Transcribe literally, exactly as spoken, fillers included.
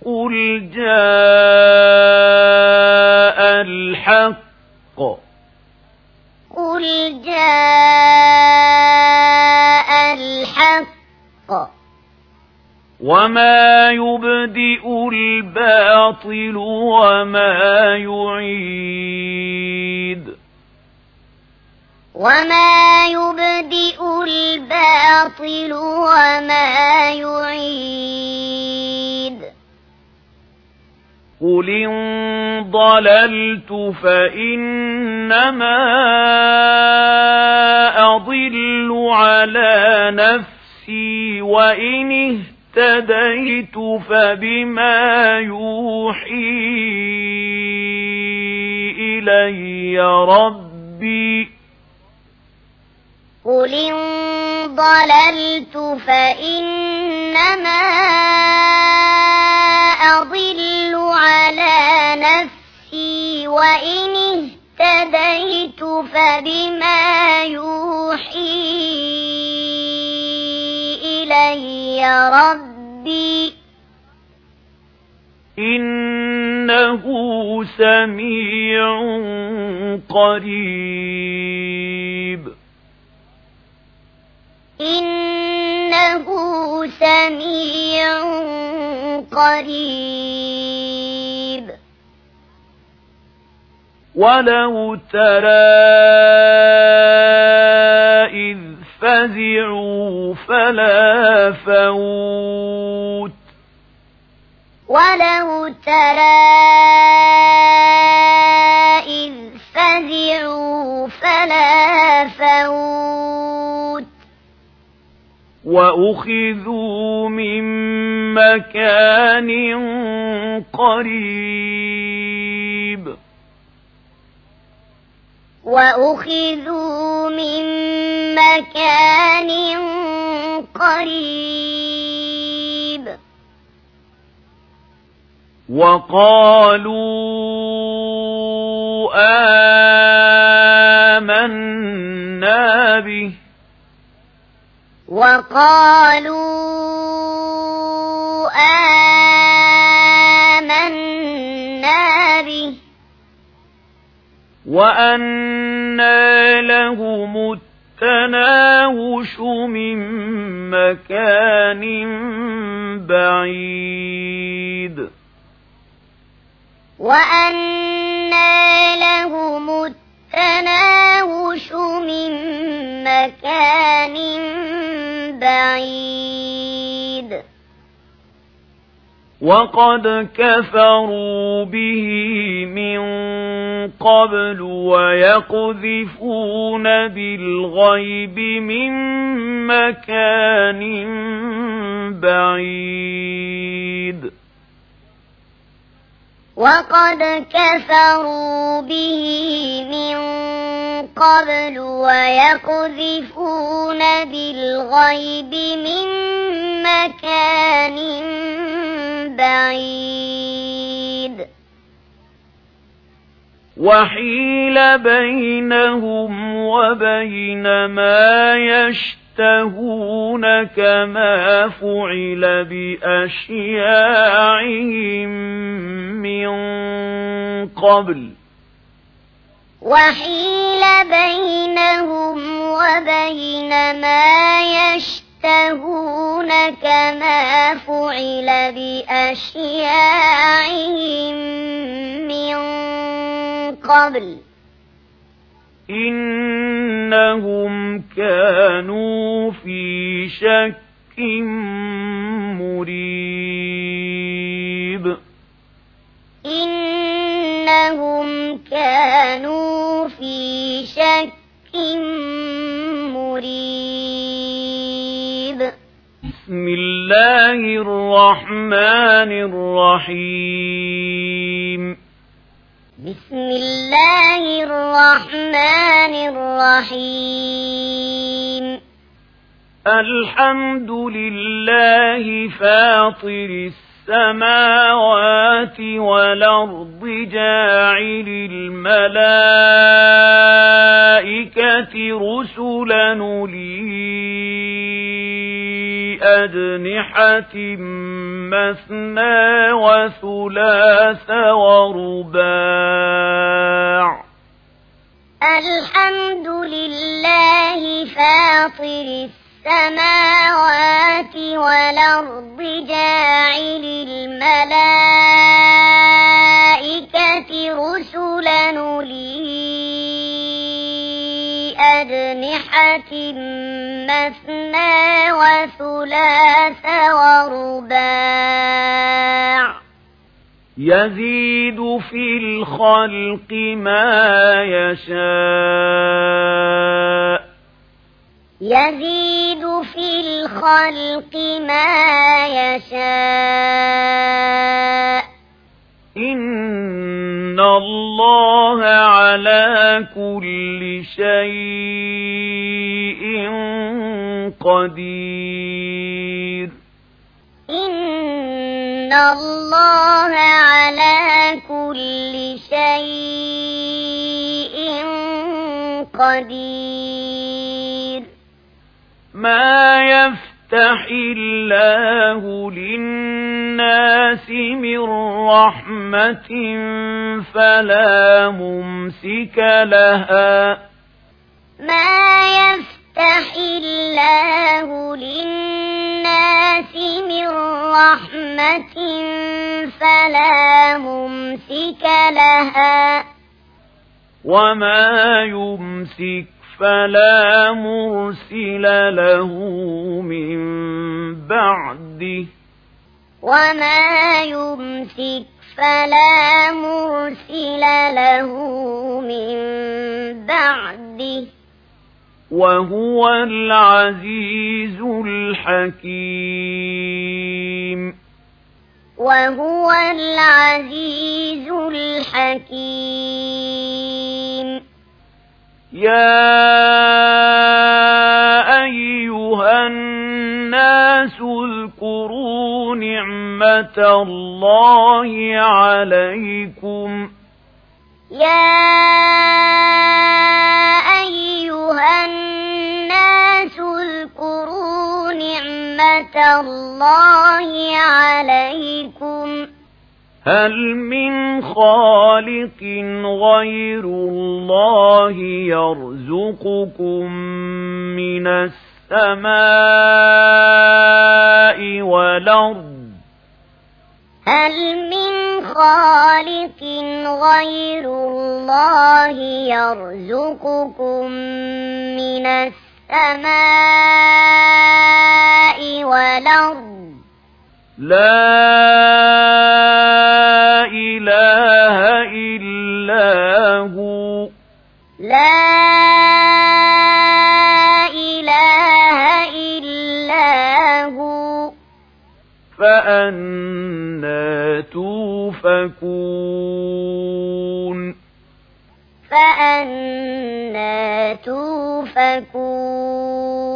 قل جاء الحق قل جاء الحق وما يبدئ الباطل وما يعيد وما يبدئ الباطل وما يعيد قل إن ضللت فإنما أضل على نفسي وإن اهتديت فبما يوحي إلي ربي قل إن ضللت فإنما أضل على نفسي وإن اهتديت فبما يوحي إلي ربي إنه سميع قريب إنه سميع قريب ولو ترى إذ فزعوا فلا فوت ولو ترى إذ فزعوا فلا فوت وأخذوا من مكان قريب وأخذوا من مكان قريب وقالوا آمنا به وقالوا آمنا به وأنى لهم التناوش من مكان بعيد وأنى لهم التناوش من مكان بعيد وقد كفروا به من قبل ويقذفون بالغيب من مكان بعيد وقد كفروا به من قبل ويقذفون بالغيب من مكان بعيد وحيل بينهم وبين ما يشتهون كما فعل بأشياعهم من قبل وحيل بينهم وبين ما يشتهون كما فعل بأشياعهم من قبل إنهم كانوا في شك مريب إنهم كانوا في شك مريب بسم الله الرحمن الرحيم بسم الله الرحمن الرحيم الحمد لله فاطر السماوات والأرض جاعل الملائكة رسلا أولي أجنحة مثنى وثلاث ورباع. الحمد لله فاطر السماوات والأرض جاعل الملائكة رسلا أولي أجنحة مثنى وثلاث ورباع. يزيد في الخلق ما يشاء يزيد في الخلق ما يشاء. إن الله على كل شيء قدير. إن الله على كل شيء قدير. ما يفتح الله للناس من رحمة فلا ممسك لها. ما يفتح الله للناس من رحمة فلا ممسك لها. وما يمسك فلا مرسل له من بعده. وما يمسك فلا مرسل له من بعده. وهو العزيز الحكيم. وهو العزيز الحكيم. يا أيها الناس اذكروا نعمة الله عليكم. يا أيها الناس اذكروا نعمة الله عليكم. هل من خالق غير الله يرزقكم من السماء والأرض؟ هل من خالق غير الله يرزقكم من السماء والأرض؟ لا إله إلا هو. لا إله إلا هو. فأنى توفكون. فأنى توفكون.